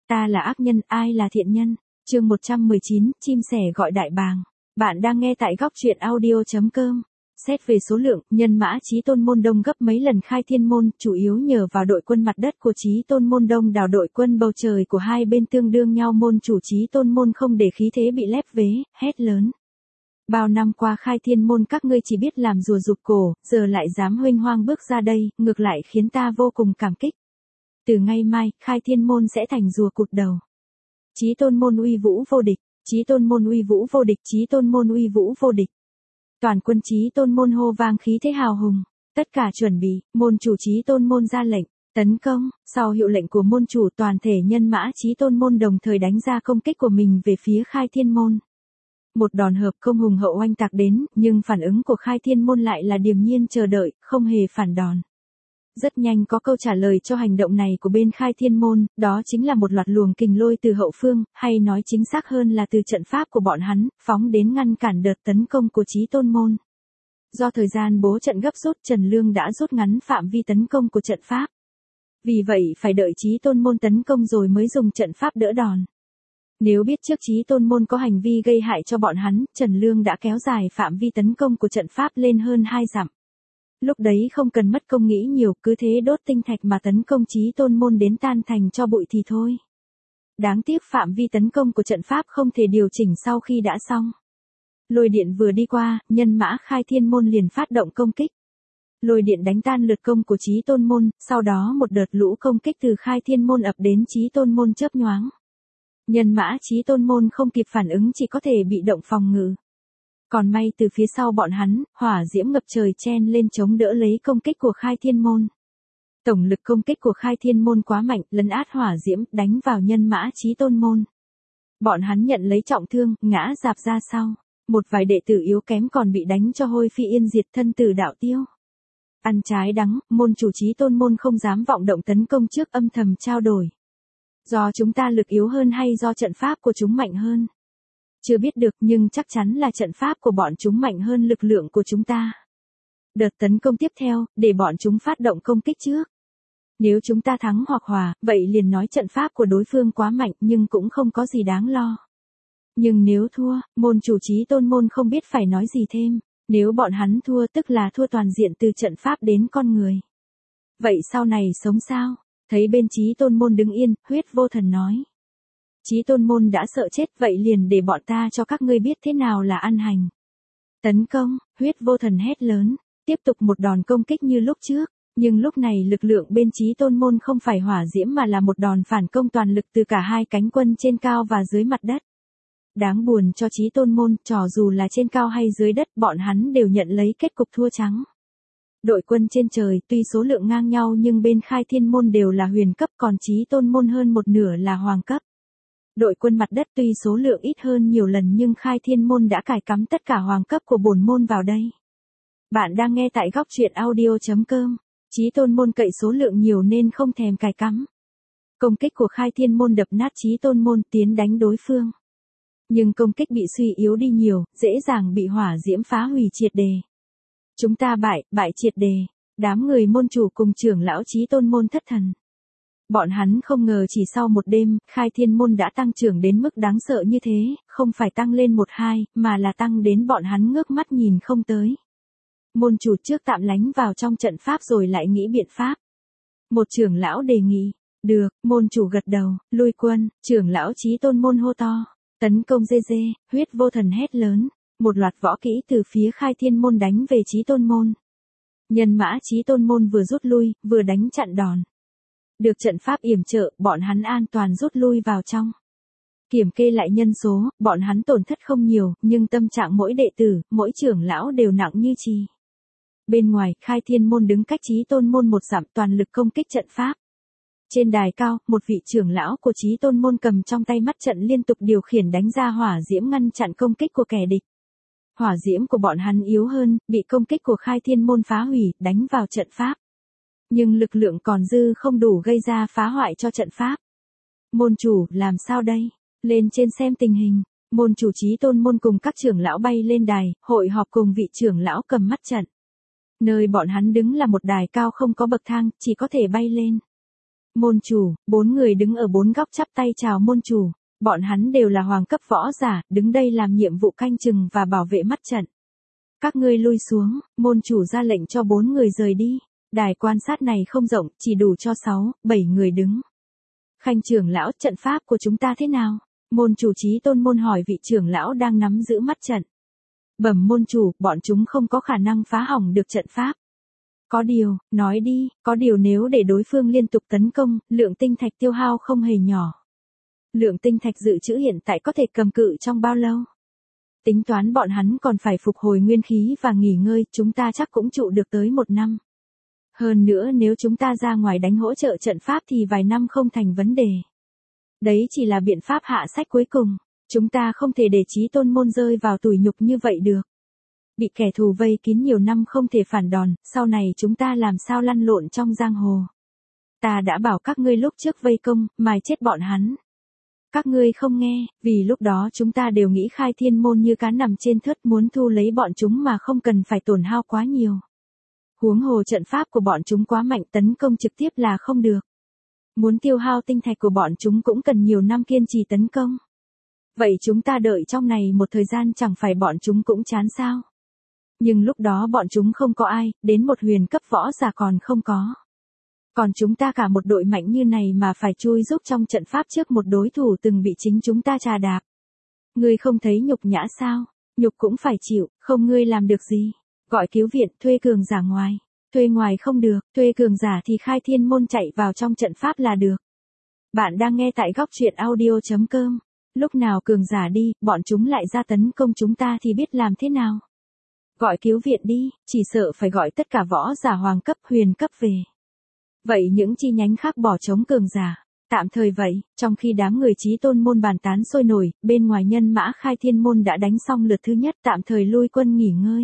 Ta là ác nhân, ai là thiện nhân? Chương 119, chim sẻ gọi đại bàng. Bạn đang nghe tại góc truyện audio.com. Xét về số lượng, nhân mã Chí Tôn Môn Đông gấp mấy lần Khai Thiên Môn, chủ yếu nhờ vào đội quân mặt đất của Chí Tôn Môn Đông đào đội quân bầu trời của hai bên tương đương nhau. Môn chủ Chí Tôn Môn không để khí thế bị lép vế, hét lớn. Bao năm qua Khai Thiên Môn các ngươi chỉ biết làm rùa rụt cổ, giờ lại dám huênh hoang bước ra đây, ngược lại khiến ta vô cùng cảm kích. Từ ngày mai, Khai Thiên Môn sẽ thành rùa cụt đầu. Chí Tôn Môn uy vũ vô địch, Chí Tôn Môn uy vũ vô địch, Chí Tôn Môn uy vũ vô địch. Toàn quân Chí Tôn Môn hô vang khí thế hào hùng, tất cả chuẩn bị, môn chủ Chí Tôn Môn ra lệnh, tấn công. Sau hiệu lệnh của môn chủ, toàn thể nhân mã Chí Tôn Môn đồng thời đánh ra công kích của mình về phía Khai Thiên Môn. Một đòn hợp công hùng hậu oanh tạc đến, nhưng phản ứng của Khai Thiên Môn lại là điềm nhiên chờ đợi, không hề phản đòn. Rất nhanh có câu trả lời cho hành động này của bên Khai Thiên Môn, đó chính là một loạt luồng kình lôi từ hậu phương, hay nói chính xác hơn là từ trận pháp của bọn hắn, phóng đến ngăn cản đợt tấn công của Chí Tôn Môn. Do thời gian bố trận gấp rút, Trần Lương đã rút ngắn phạm vi tấn công của trận pháp. Vì vậy phải đợi Chí Tôn Môn tấn công rồi mới dùng trận pháp đỡ đòn. Nếu biết trước Chí Tôn Môn có hành vi gây hại cho bọn hắn, Trần Lương đã kéo dài phạm vi tấn công của trận pháp lên hơn 2 dặm. Lúc đấy không cần mất công nghĩ nhiều, cứ thế đốt tinh thạch mà tấn công Chí Tôn Môn đến tan thành cho bụi thì thôi. Đáng tiếc phạm vi tấn công của trận pháp không thể điều chỉnh sau khi đã xong. Lôi điện vừa đi qua, nhân mã Khai Thiên Môn liền phát động công kích. Lôi điện đánh tan lượt công của Chí Tôn Môn, sau đó một đợt lũ công kích từ Khai Thiên Môn ập đến Chí Tôn Môn chớp nhoáng. Nhân mã Chí Tôn Môn không kịp phản ứng, chỉ có thể bị động phòng ngự. Còn may từ phía sau bọn hắn, hỏa diễm ngập trời chen lên chống đỡ lấy công kích của Khai Thiên Môn. Tổng lực công kích của Khai Thiên Môn quá mạnh, lấn át hỏa diễm, đánh vào nhân mã Chí Tôn Môn. Bọn hắn nhận lấy trọng thương, ngã rạp ra sau. Một vài đệ tử yếu kém còn bị đánh cho hôi phi yên diệt, thân tử đạo tiêu. Ăn trái đắng, môn chủ Chí Tôn Môn không dám vọng động tấn công trước, âm thầm trao đổi. Do chúng ta lực yếu hơn hay do trận pháp của chúng mạnh hơn? Chưa biết được, nhưng chắc chắn là trận pháp của bọn chúng mạnh hơn lực lượng của chúng ta. Đợt tấn công tiếp theo, để bọn chúng phát động công kích trước. Nếu chúng ta thắng hoặc hòa, vậy liền nói trận pháp của đối phương quá mạnh, nhưng cũng không có gì đáng lo. Nhưng nếu thua, môn chủ Chí Tôn Môn không biết phải nói gì thêm. Nếu bọn hắn thua tức là thua toàn diện từ trận pháp đến con người. Vậy sau này sống sao? Thấy bên Chí Tôn Môn đứng yên, Huyết Vô Thần nói. Chí Tôn Môn đã sợ chết, vậy liền để bọn ta cho các ngươi biết thế nào là ăn hành. Tấn công, Huyết Vô Thần hét lớn, tiếp tục một đòn công kích như lúc trước, nhưng lúc này lực lượng bên Chí Tôn Môn không phải hỏa diễm mà là một đòn phản công toàn lực từ cả hai cánh quân trên cao và dưới mặt đất. Đáng buồn cho Chí Tôn Môn, cho dù là trên cao hay dưới đất, bọn hắn đều nhận lấy kết cục thua trắng. Đội quân trên trời tuy số lượng ngang nhau nhưng bên Khai Thiên Môn đều là huyền cấp, còn Chí Tôn Môn hơn một nửa là hoàng cấp. Đội quân mặt đất tuy số lượng ít hơn nhiều lần nhưng Khai Thiên Môn đã cài cắm tất cả hoàng cấp của bổn môn vào đây. Bạn đang nghe tại góc truyện audio.com. Chí Tôn Môn cậy số lượng nhiều nên không thèm cài cắm. Công kích của Khai Thiên Môn đập nát Chí Tôn Môn, tiến đánh đối phương. Nhưng công kích bị suy yếu đi nhiều, dễ dàng bị hỏa diễm phá hủy triệt đề. Chúng ta bại triệt đề. Đám người môn chủ cùng trưởng lão Chí Tôn Môn thất thần. Bọn hắn không ngờ chỉ sau một đêm, Khai Thiên Môn đã tăng trưởng đến mức đáng sợ như thế, không phải tăng lên 1-2, mà là tăng đến bọn hắn ngước mắt nhìn không tới. Môn chủ trước tạm lánh vào trong trận pháp rồi lại nghĩ biện pháp. Một trưởng lão đề nghị, được, môn chủ gật đầu, lui quân, trưởng lão Chí Tôn Môn hô to, tấn công dê, Huyết Vô Thần hét lớn, một loạt võ kỹ từ phía Khai Thiên Môn đánh về Chí Tôn Môn. Nhân mã Chí Tôn Môn vừa rút lui, vừa đánh chặn đòn. Được trận pháp yểm trợ, bọn hắn an toàn rút lui vào trong. Kiểm kê lại nhân số, bọn hắn tổn thất không nhiều, nhưng tâm trạng mỗi đệ tử, mỗi trưởng lão đều nặng như chì. Bên ngoài, Khai Thiên Môn đứng cách Chí Tôn Môn một dặm, toàn lực công kích trận pháp. Trên đài cao, một vị trưởng lão của Chí Tôn Môn cầm trong tay mắt trận liên tục điều khiển đánh ra hỏa diễm ngăn chặn công kích của kẻ địch. Hỏa diễm của bọn hắn yếu hơn, bị công kích của Khai Thiên Môn phá hủy, đánh vào trận pháp. Nhưng lực lượng còn dư không đủ gây ra phá hoại cho trận pháp. Môn chủ, làm sao đây? Lên trên xem tình hình. Môn chủ Chí Tôn Môn cùng các trưởng lão bay lên đài, hội họp cùng vị trưởng lão cầm mắt trận. Nơi bọn hắn đứng là một đài cao không có bậc thang, chỉ có thể bay lên. Môn chủ, 4 người đứng ở 4 góc chắp tay chào môn chủ. Bọn hắn đều là hoàng cấp võ giả, đứng đây làm nhiệm vụ canh chừng và bảo vệ mắt trận. Các ngươi lui xuống, môn chủ ra lệnh cho 4 người rời đi. Đài quan sát này không rộng, chỉ đủ cho 6, 7 người đứng. Khanh trưởng lão, trận pháp của chúng ta thế nào? Môn chủ Chí Tôn môn hỏi vị trưởng lão đang nắm giữ mắt trận. Bẩm môn chủ, bọn chúng không có khả năng phá hỏng được trận pháp. Có điều, nói đi, có điều nếu để đối phương liên tục tấn công, lượng tinh thạch tiêu hao không hề nhỏ. Lượng tinh thạch dự trữ hiện tại có thể cầm cự trong bao lâu? Tính toán bọn hắn còn phải phục hồi nguyên khí và nghỉ ngơi, chúng ta chắc cũng trụ được tới 1 năm. Hơn nữa nếu chúng ta ra ngoài đánh hỗ trợ trận pháp thì vài năm không thành vấn đề. Đấy chỉ là biện pháp hạ sách cuối cùng, chúng ta không thể để Chí Tôn môn rơi vào tủi nhục như vậy được. Bị kẻ thù vây kín nhiều năm không thể phản đòn, sau này chúng ta làm sao lăn lộn trong giang hồ. Ta đã bảo các ngươi lúc trước vây công, mài chết bọn hắn. Các ngươi không nghe, vì lúc đó chúng ta đều nghĩ khai thiên môn như cá nằm trên thớt muốn thu lấy bọn chúng mà không cần phải tổn hao quá nhiều. Huống hồ trận pháp của bọn chúng quá mạnh, tấn công trực tiếp là không được. Muốn tiêu hao tinh thạch của bọn chúng cũng cần nhiều năm kiên trì tấn công. Vậy chúng ta đợi trong này một thời gian chẳng phải bọn chúng cũng chán sao? Nhưng lúc đó bọn chúng không có ai, đến một huyền cấp võ giả còn không có. Còn chúng ta cả một đội mạnh như này mà phải chui giúp trong trận pháp trước một đối thủ từng bị chính chúng ta trà đạp. Ngươi không thấy nhục nhã sao? Nhục cũng phải chịu, không ngươi làm được gì. Gọi cứu viện, thuê cường giả ngoài. Thuê ngoài không được, thuê cường giả thì khai thiên môn chạy vào trong trận pháp là được. Bạn đang nghe tại góc truyện audio.com. Lúc nào cường giả đi, bọn chúng lại ra tấn công chúng ta thì biết làm thế nào? Gọi cứu viện đi, chỉ sợ phải gọi tất cả võ giả hoàng cấp huyền cấp về. Vậy những chi nhánh khác bỏ chống cường giả. Tạm thời vậy, trong khi đám người Chí Tôn môn bàn tán sôi nổi, bên ngoài nhân mã khai thiên môn đã đánh xong lượt thứ nhất, tạm thời lui quân nghỉ ngơi.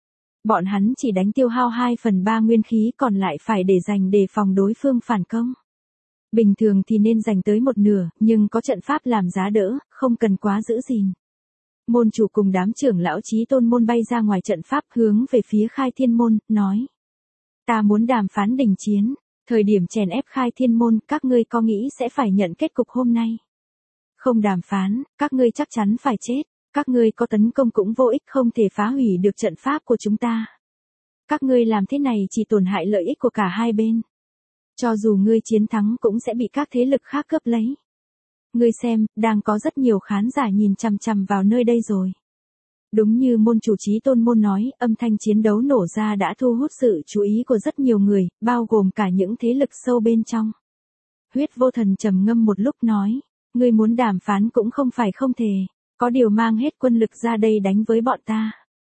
Bọn hắn chỉ đánh tiêu hao 2/3 nguyên khí còn lại phải để dành đề phòng đối phương phản công. Bình thường thì nên dành tới 1/2, nhưng có trận pháp làm giá đỡ, không cần quá giữ gìn. Môn chủ cùng đám trưởng lão Chí Tôn môn bay ra ngoài trận pháp hướng về phía khai thiên môn, nói. Ta muốn đàm phán đình chiến, thời điểm chèn ép khai thiên môn, các ngươi có nghĩ sẽ phải nhận kết cục hôm nay? Không đàm phán, các ngươi chắc chắn phải chết. Các ngươi có tấn công cũng vô ích, không thể phá hủy được trận pháp của chúng ta. Các ngươi làm thế này chỉ tổn hại lợi ích của cả hai bên. Cho dù ngươi chiến thắng cũng sẽ bị các thế lực khác cướp lấy. Ngươi xem, đang có rất nhiều khán giả nhìn chằm chằm vào nơi đây rồi. Đúng như môn chủ Chí Tôn môn nói, âm thanh chiến đấu nổ ra đã thu hút sự chú ý của rất nhiều người, bao gồm cả những thế lực sâu bên trong. Huyết Vô Thần trầm ngâm một lúc nói, ngươi muốn đàm phán cũng không phải không thể. Có điều mang hết quân lực ra đây đánh với bọn ta.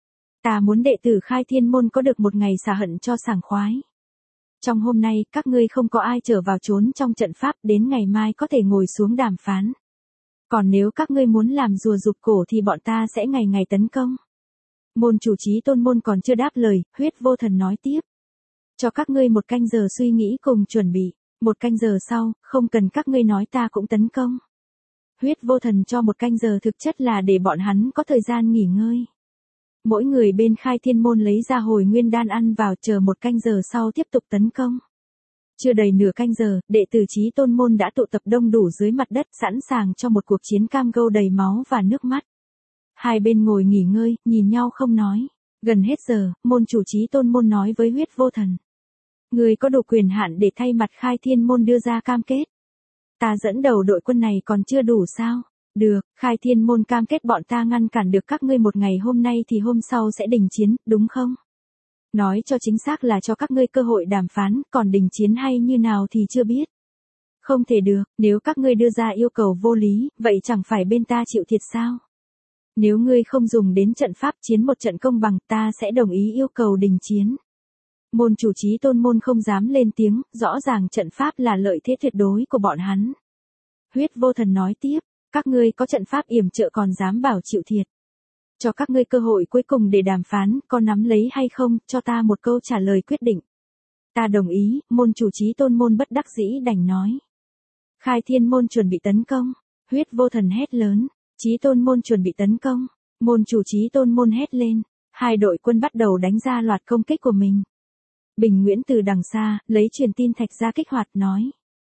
Ta muốn đệ tử khai thiên môn có được một ngày xả hận cho sảng khoái. Trong hôm nay, các ngươi không có ai trở vào trốn trong trận pháp, đến ngày mai có thể ngồi xuống đàm phán. Còn nếu các ngươi muốn làm rùa rụt cổ thì bọn ta sẽ ngày ngày tấn công. Môn chủ Chí Tôn môn còn chưa đáp lời, Huyết Vô Thần nói tiếp. Cho các ngươi 1 canh giờ suy nghĩ cùng chuẩn bị, 1 canh giờ sau, không cần các ngươi nói ta cũng tấn công. Huyết Vô Thần cho 1 canh giờ thực chất là để bọn hắn có thời gian nghỉ ngơi. Mỗi người bên khai thiên môn lấy ra hồi nguyên đan ăn vào, chờ 1 canh giờ sau tiếp tục tấn công. Chưa đầy nửa canh giờ, đệ tử Chí Tôn môn đã tụ tập đông đủ dưới mặt đất, sẵn sàng cho một cuộc chiến cam go đầy máu và nước mắt. Hai bên ngồi nghỉ ngơi, nhìn nhau không nói. Gần hết giờ, môn chủ Chí Tôn môn nói với Huyết Vô Thần. Người có đủ quyền hạn để thay mặt khai thiên môn đưa ra cam kết. Ta dẫn đầu đội quân này còn chưa đủ sao? Được, khai thiên môn cam kết bọn ta ngăn cản được các ngươi một ngày hôm nay thì hôm sau sẽ đình chiến, đúng không? Nói cho chính xác là cho các ngươi cơ hội đàm phán, còn đình chiến hay như nào thì chưa biết. Không thể được, nếu các ngươi đưa ra yêu cầu vô lý, vậy chẳng phải bên ta chịu thiệt sao? Nếu ngươi không dùng đến trận pháp chiến một trận công bằng, ta sẽ đồng ý yêu cầu đình chiến. Môn chủ Chí Tôn môn không dám lên tiếng, rõ ràng trận pháp là lợi thế tuyệt đối của bọn hắn. Huyết Vô Thần nói tiếp, các ngươi có trận pháp yểm trợ còn dám bảo chịu thiệt. Cho các ngươi cơ hội cuối cùng để đàm phán, có nắm lấy hay không, cho ta một câu trả lời quyết định. Ta đồng ý, môn chủ Chí Tôn môn bất đắc dĩ đành nói. Khai thiên môn chuẩn bị tấn công, Huyết Vô Thần hét lớn, Chí Tôn môn chuẩn bị tấn công, môn chủ Chí Tôn môn hét lên, hai đội quân bắt đầu đánh ra loạt công kích của mình. Bình Nguyễn từ đằng xa, lấy truyền tin thạch ra kích hoạt nói.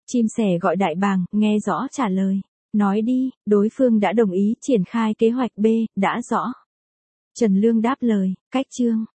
Chim sẻ gọi đại bàng, nghe rõ trả lời. Nói đi, đối phương đã đồng ý triển khai kế hoạch B, đã rõ. Trần Lương đáp lời, cách chương.